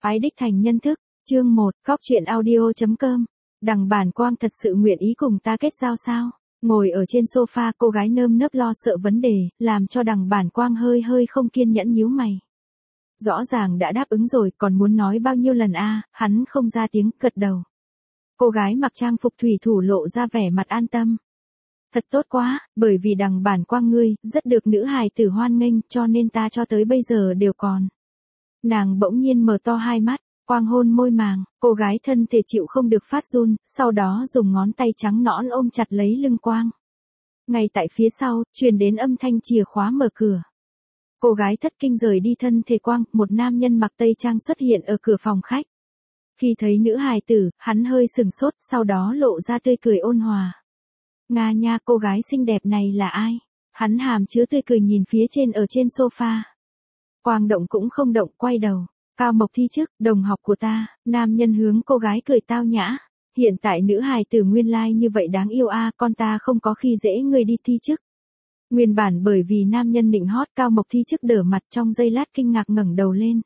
Ái đích thành nhân thức, chương 1, góc truyện audio.com. Đằng Bản Quang thật sự nguyện ý cùng ta kết giao sao? Ngồi ở trên sofa, cô gái nơm nớp lo sợ vấn đề, làm cho đằng Bản Quang hơi hơi không kiên nhẫn nhíu mày. Rõ ràng đã đáp ứng rồi, còn muốn nói bao nhiêu lần a? Hắn không ra tiếng, gật đầu. Cô gái mặc trang phục thủy thủ lộ ra vẻ mặt an tâm. Thật tốt quá, bởi vì đằng Bản Quang ngươi, rất được nữ hài tử hoan nghênh, cho nên ta cho tới bây giờ đều còn. Nàng bỗng nhiên mở to hai mắt, Quang hôn môi màng, cô gái thân thể chịu không được phát run, sau đó dùng ngón tay trắng nõn ôm chặt lấy lưng Quang. Ngay tại phía sau, truyền đến âm thanh chìa khóa mở cửa. Cô gái thất kinh rời đi thân thể Quang, một nam nhân mặc tây trang xuất hiện ở cửa phòng khách. Khi thấy nữ hài tử, hắn hơi sừng sốt, sau đó lộ ra tươi cười ôn hòa. Nga nha, cô gái xinh đẹp này là ai? Hắn hàm chứa tươi cười nhìn phía trên ở trên sofa. Quang động cũng không động, quay đầu. Cao Mộc Thi Chức, đồng học của ta. Nam nhân hướng cô gái cười tao nhã. Hiện tại nữ hài tử nguyên lai như vậy đáng yêu a, con ta không có khi dễ người đi Thi Chức. Nguyên bản bởi vì nam nhân nịnh hót, Cao Mộc Thi Chức đỡ mặt, trong giây lát kinh ngạc ngẩng đầu lên.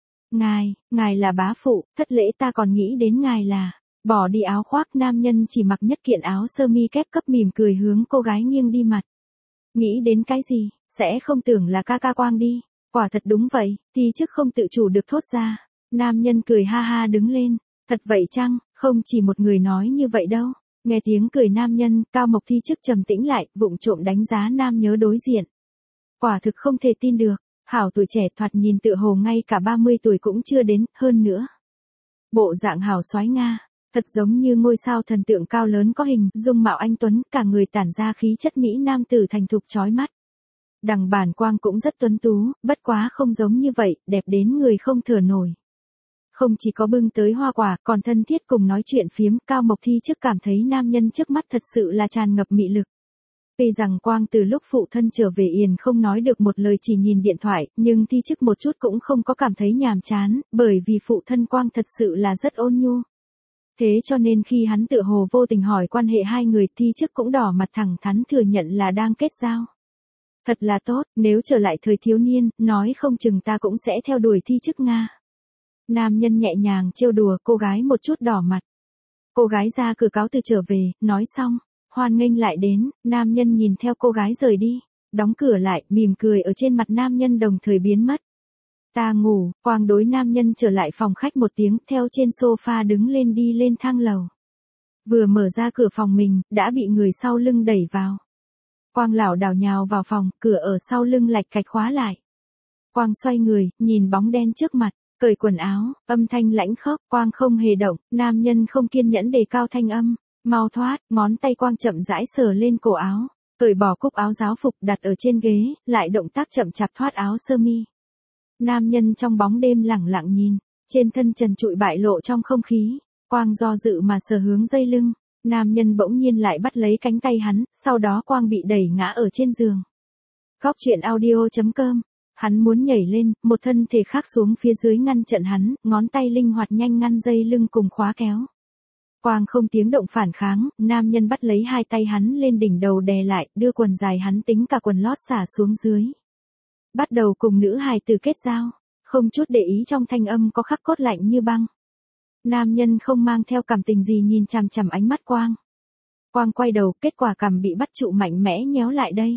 Ngài là bá phụ, thất lễ, ta còn nghĩ đến ngài là. Bỏ đi áo khoác, nam nhân chỉ mặc nhất kiện áo sơ mi kép cấp, mỉm cười hướng cô gái nghiêng đi mặt. Nghĩ đến cái gì, sẽ không tưởng là ca ca Quang đi. Quả thật đúng vậy, Thi Chức không tự chủ được thốt ra. Nam nhân cười ha ha đứng lên. Thật vậy chăng, không chỉ một người nói như vậy đâu. Nghe tiếng cười nam nhân, Cao Mộc Thi Chức trầm tĩnh lại, vụng trộm đánh giá nam nhớ đối diện. Quả thực không thể tin được, hảo tuổi trẻ, thoạt nhìn tựa hồ ngay cả 30 tuổi cũng chưa đến, hơn nữa. Bộ dạng hảo soái Nga, thật giống như ngôi sao thần tượng cao lớn có hình, dung mạo anh tuấn, cả người tản ra khí chất mỹ nam tử thành thục chói mắt. Đằng Bản Quang cũng rất tuấn tú, bất quá không giống như vậy, đẹp đến người không thở nổi. Không chỉ có bưng tới hoa quả, còn thân thiết cùng nói chuyện phiếm, Cao Mộc Thi Chức cảm thấy nam nhân trước mắt thật sự là tràn ngập mị lực. Tuy rằng Quang từ lúc phụ thân trở về Yên không nói được một lời, chỉ nhìn điện thoại, nhưng Thi Chức một chút cũng không có cảm thấy nhàm chán, bởi vì phụ thân Quang thật sự là rất ôn nhu. Thế cho nên khi hắn tựa hồ vô tình hỏi quan hệ hai người, Thi Chức cũng đỏ mặt thẳng thắn thừa nhận là đang kết giao. Thật là tốt, nếu trở lại thời thiếu niên, nói không chừng ta cũng sẽ theo đuổi Thi Chức Nga. Nam nhân nhẹ nhàng trêu đùa cô gái một chút đỏ mặt. Cô gái ra cửa cáo từ trở về, nói xong, hoan nghênh lại đến, nam nhân nhìn theo cô gái rời đi, đóng cửa lại, mỉm cười ở trên mặt nam nhân đồng thời biến mất. Ta ngủ, Quang đối nam nhân trở lại phòng khách một tiếng, theo trên sofa đứng lên đi lên thang lầu. Vừa mở ra cửa phòng mình, đã bị người sau lưng đẩy vào. Quang lảo đảo nhào vào phòng, cửa ở sau lưng lạch cạch khóa lại. Quang xoay người, nhìn bóng đen trước mặt, cởi quần áo, âm thanh lãnh khốc, Quang không hề động, nam nhân không kiên nhẫn đề cao thanh âm, mau thoát, ngón tay Quang chậm rãi sờ lên cổ áo, cởi bỏ cúc áo giáo phục đặt ở trên ghế, lại động tác chậm chạp thoát áo sơ mi. Nam nhân trong bóng đêm lẳng lặng nhìn, trên thân trần trụi bại lộ trong không khí, Quang do dự mà sờ hướng dây lưng. Nam nhân bỗng nhiên lại bắt lấy cánh tay hắn, sau đó Quang bị đẩy ngã ở trên giường. Góc truyện audio.com. Hắn muốn nhảy lên, một thân thể khác xuống phía dưới ngăn chặn hắn, ngón tay linh hoạt nhanh ngăn dây lưng cùng khóa kéo. Quang không tiếng động phản kháng, nam nhân bắt lấy hai tay hắn lên đỉnh đầu đè lại, đưa quần dài hắn tính cả quần lót xả xuống dưới. Bắt đầu cùng nữ hài tử kết giao, không chút để ý trong thanh âm có khắc cốt lạnh như băng. Nam nhân không mang theo cảm tình gì nhìn chằm chằm ánh mắt Quang. Quang quay đầu, kết quả cằm bị bắt trụ mạnh mẽ nhéo lại đây.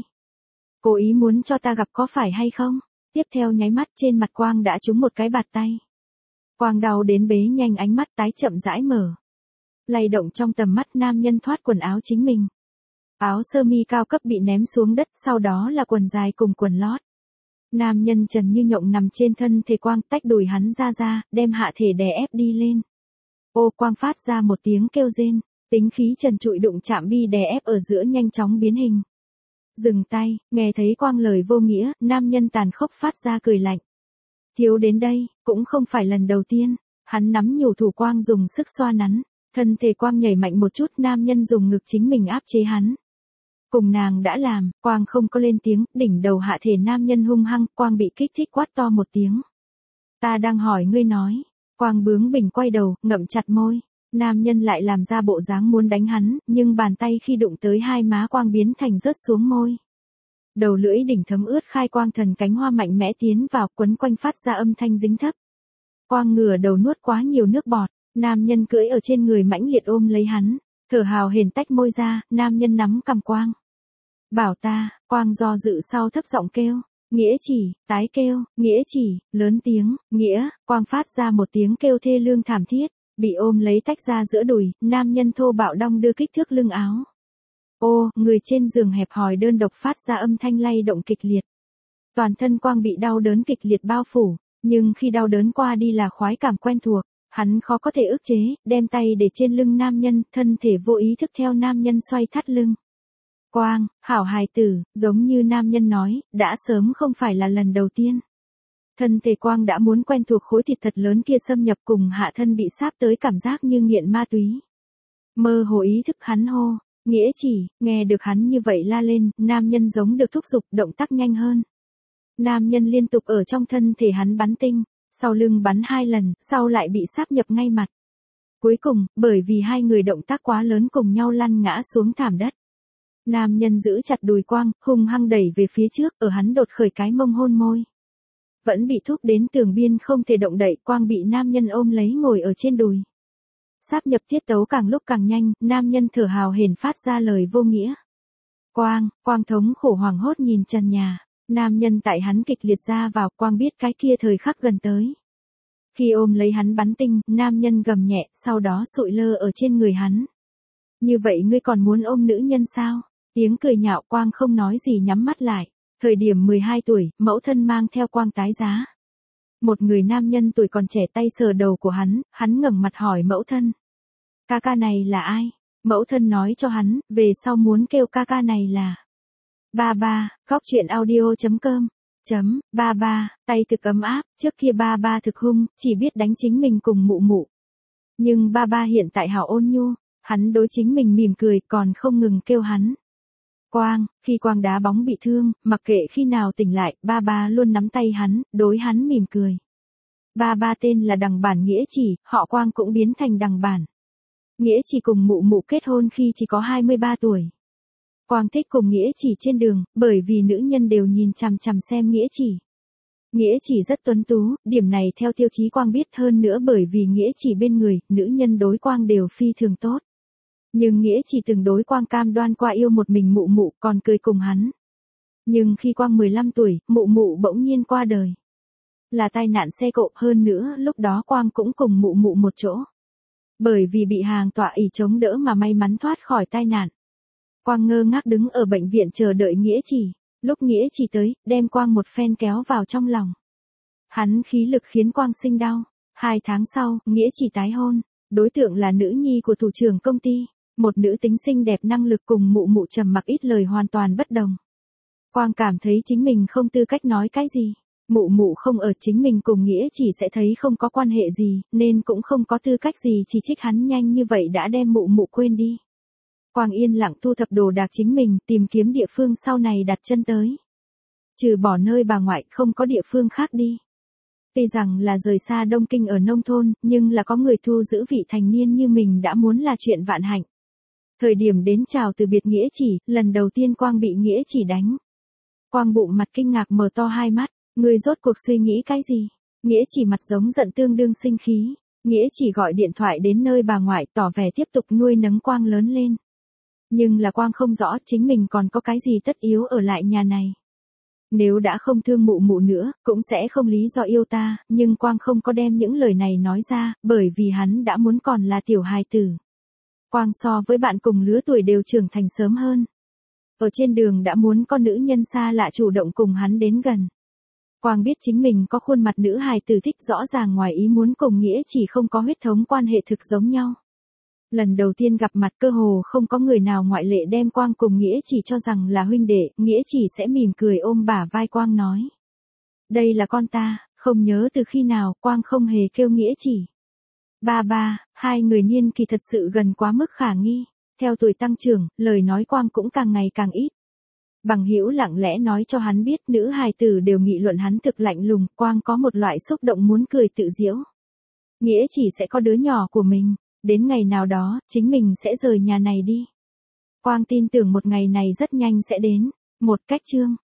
Cố ý muốn cho ta gặp có phải hay không? Tiếp theo nháy mắt trên mặt Quang đã trúng một cái bạt tay. Quang đau đến bế nhanh ánh mắt tái chậm rãi mở. Lay động trong tầm mắt nam nhân thoát quần áo chính mình. Áo sơ mi cao cấp bị ném xuống đất, sau đó là quần dài cùng quần lót. Nam nhân trần như nhộng nằm trên thân thể Quang, tách đùi hắn ra, đem hạ thể đè ép đi lên. Ô, Quang phát ra một tiếng kêu rên, tính khí trần trụi đụng chạm bi đè ép ở giữa nhanh chóng biến hình. Dừng tay, nghe thấy Quang lời vô nghĩa, nam nhân tàn khốc phát ra cười lạnh. Thiếu đến đây, cũng không phải lần đầu tiên, hắn nắm nhủ thủ Quang dùng sức xoa nắn, thân thể Quang nhảy mạnh một chút, nam nhân dùng ngực chính mình áp chế hắn. Cùng nàng đã làm, Quang không có lên tiếng, đỉnh đầu hạ thể nam nhân hung hăng, Quang bị kích thích quát to một tiếng. Ta đang hỏi ngươi nói. Quang bướng bỉnh quay đầu, ngậm chặt môi. Nam nhân lại làm ra bộ dáng muốn đánh hắn, nhưng bàn tay khi đụng tới hai má Quang biến thành rớt xuống môi. Đầu lưỡi đỉnh thấm ướt khai Quang thần cánh hoa mạnh mẽ tiến vào, quấn quanh phát ra âm thanh dính thấp. Quang ngửa đầu nuốt quá nhiều nước bọt, nam nhân cưỡi ở trên người mãnh liệt ôm lấy hắn, thở hào hển tách môi ra, nam nhân nắm cằm Quang. Bảo ta, Quang do dự sau thấp giọng kêu, Nghĩa Chỉ, tái kêu, Nghĩa Chỉ, lớn tiếng, Nghĩa, Quang phát ra một tiếng kêu thê lương thảm thiết, bị ôm lấy tách ra giữa đùi, nam nhân thô bạo đong đưa kích thước lưng áo. Ô, người trên giường hẹp hòi đơn độc phát ra âm thanh lay động kịch liệt. Toàn thân Quang bị đau đớn kịch liệt bao phủ, nhưng khi đau đớn qua đi là khoái cảm quen thuộc, hắn khó có thể ức chế, đem tay để trên lưng nam nhân, thân thể vô ý thức theo nam nhân xoay thắt lưng. Quang, hảo hài tử, giống như nam nhân nói, đã sớm không phải là lần đầu tiên. Thân thể Quang đã muốn quen thuộc khối thịt thật lớn kia xâm nhập cùng hạ thân bị sáp tới cảm giác như nghiện ma túy. Mơ hồ ý thức hắn hô, Nghĩa Chỉ, nghe được hắn như vậy la lên, nam nhân giống được thúc giục, động tác nhanh hơn. Nam nhân liên tục ở trong thân thể hắn bắn tinh, sau lưng bắn 2 lần, sau lại bị sáp nhập ngay mặt. Cuối cùng, bởi vì hai người động tác quá lớn cùng nhau lăn ngã xuống thảm đất. Nam nhân giữ chặt đùi Quang, hung hăng đẩy về phía trước, ở hắn đột khởi cái mông hôn môi. Vẫn bị thúc đến tường biên không thể động đậy, Quang bị nam nhân ôm lấy ngồi ở trên đùi. Sáp nhập tiết tấu càng lúc càng nhanh, nam nhân thở hào hển phát ra lời vô nghĩa. Quang thống khổ hoảng hốt nhìn trần nhà, nam nhân tại hắn kịch liệt ra vào, Quang biết cái kia thời khắc gần tới. Khi ôm lấy hắn bắn tinh, nam nhân gầm nhẹ, sau đó sụi lơ ở trên người hắn. Như vậy ngươi còn muốn ôm nữ nhân sao? Tiếng cười nhạo, Quang không nói gì nhắm mắt lại. Thời điểm 12 tuổi, mẫu thân mang theo Quang tái giá. Một người nam nhân tuổi còn trẻ tay sờ đầu của hắn ngẩng mặt hỏi mẫu thân. Ca ca này là ai? Mẫu thân nói cho hắn, về sau muốn kêu ca ca này là ba ba, góc chuyện audio.com. Ba ba, tay thực ấm áp, trước kia ba ba thực hung, chỉ biết đánh chính mình cùng mụ mụ. Nhưng ba ba hiện tại hảo ôn nhu, hắn đối chính mình mỉm cười còn không ngừng kêu hắn. Quang, khi Quang đá bóng bị thương, mặc kệ khi nào tỉnh lại, ba ba luôn nắm tay hắn, đối hắn mỉm cười. Ba ba tên là Đằng Bản Nghĩa Chỉ, họ Quang cũng biến thành Đằng Bản. Nghĩa Chỉ cùng mụ mụ kết hôn khi chỉ có 23 tuổi. Quang thích cùng Nghĩa Chỉ trên đường, bởi vì nữ nhân đều nhìn chằm chằm xem Nghĩa Chỉ. Nghĩa Chỉ rất tuấn tú, điểm này theo tiêu chí Quang biết, hơn nữa bởi vì Nghĩa Chỉ bên người, nữ nhân đối Quang đều phi thường tốt. Nhưng Nghĩa Chỉ từng đối Quang cam đoan qua yêu một mình mụ mụ, còn cười cùng hắn. Nhưng khi Quang 15 tuổi, mụ mụ bỗng nhiên qua đời. Là tai nạn xe cộ, hơn nữa lúc đó Quang cũng cùng mụ mụ một chỗ. Bởi vì bị hàng tọa ỷ chống đỡ mà may mắn thoát khỏi tai nạn. Quang ngơ ngác đứng ở bệnh viện chờ đợi Nghĩa Chỉ. Lúc Nghĩa Chỉ tới, đem Quang một phen kéo vào trong lòng. Hắn khí lực khiến Quang sinh đau. 2 tháng sau, Nghĩa Chỉ tái hôn. Đối tượng là nữ nhi của thủ trưởng công ty. Một nữ tính xinh đẹp năng lực cùng mụ mụ trầm mặc ít lời hoàn toàn bất đồng. Quang cảm thấy chính mình không tư cách nói cái gì. Mụ mụ không ở, chính mình cùng Nghĩa Chỉ sẽ thấy không có quan hệ gì, nên cũng không có tư cách gì chỉ trích hắn nhanh như vậy đã đem mụ mụ quên đi. Quang yên lặng thu thập đồ đạc chính mình, tìm kiếm địa phương sau này đặt chân tới. Trừ bỏ nơi bà ngoại, không có địa phương khác đi. Tuy rằng là rời xa Đông Kinh ở nông thôn, nhưng là có người thu giữ vị thành niên như mình đã muốn là chuyện vạn hạnh. Thời điểm đến chào từ biệt Nghĩa Chỉ, lần đầu tiên Quang bị Nghĩa Chỉ đánh. Quang bụng mặt kinh ngạc mở to hai mắt, ngươi rốt cuộc suy nghĩ cái gì? Nghĩa Chỉ mặt giống giận tương đương sinh khí. Nghĩa Chỉ gọi điện thoại đến nơi bà ngoại, tỏ vẻ tiếp tục nuôi nấng Quang lớn lên. Nhưng là Quang không rõ chính mình còn có cái gì tất yếu ở lại nhà này. Nếu đã không thương mụ mụ nữa, cũng sẽ không lý do yêu ta, nhưng Quang không có đem những lời này nói ra, bởi vì hắn đã muốn còn là tiểu hài tử. Quang so với bạn cùng lứa tuổi đều trưởng thành sớm hơn. Ở trên đường đã muốn con nữ nhân xa lạ chủ động cùng hắn đến gần. Quang biết chính mình có khuôn mặt nữ hài tử thích, rõ ràng ngoài ý muốn cùng Nghĩa Chỉ không có huyết thống quan hệ thực giống nhau. Lần đầu tiên gặp mặt cơ hồ không có người nào ngoại lệ đem Quang cùng Nghĩa Chỉ cho rằng là huynh đệ, Nghĩa Chỉ sẽ mỉm cười ôm bả vai Quang nói. Đây là con ta, không nhớ từ khi nào Quang không hề kêu Nghĩa Chỉ. Ba ba, hai người niên kỳ thật sự gần quá mức khả nghi, theo tuổi tăng trưởng, lời nói Quang cũng càng ngày càng ít. Bằng hữu lặng lẽ nói cho hắn biết nữ hài tử đều nghị luận hắn thực lạnh lùng, Quang có một loại xúc động muốn cười tự giễu. Nghĩa Chỉ sẽ có đứa nhỏ của mình, đến ngày nào đó, chính mình sẽ rời nhà này đi. Quang tin tưởng một ngày này rất nhanh sẽ đến. Một cách chương.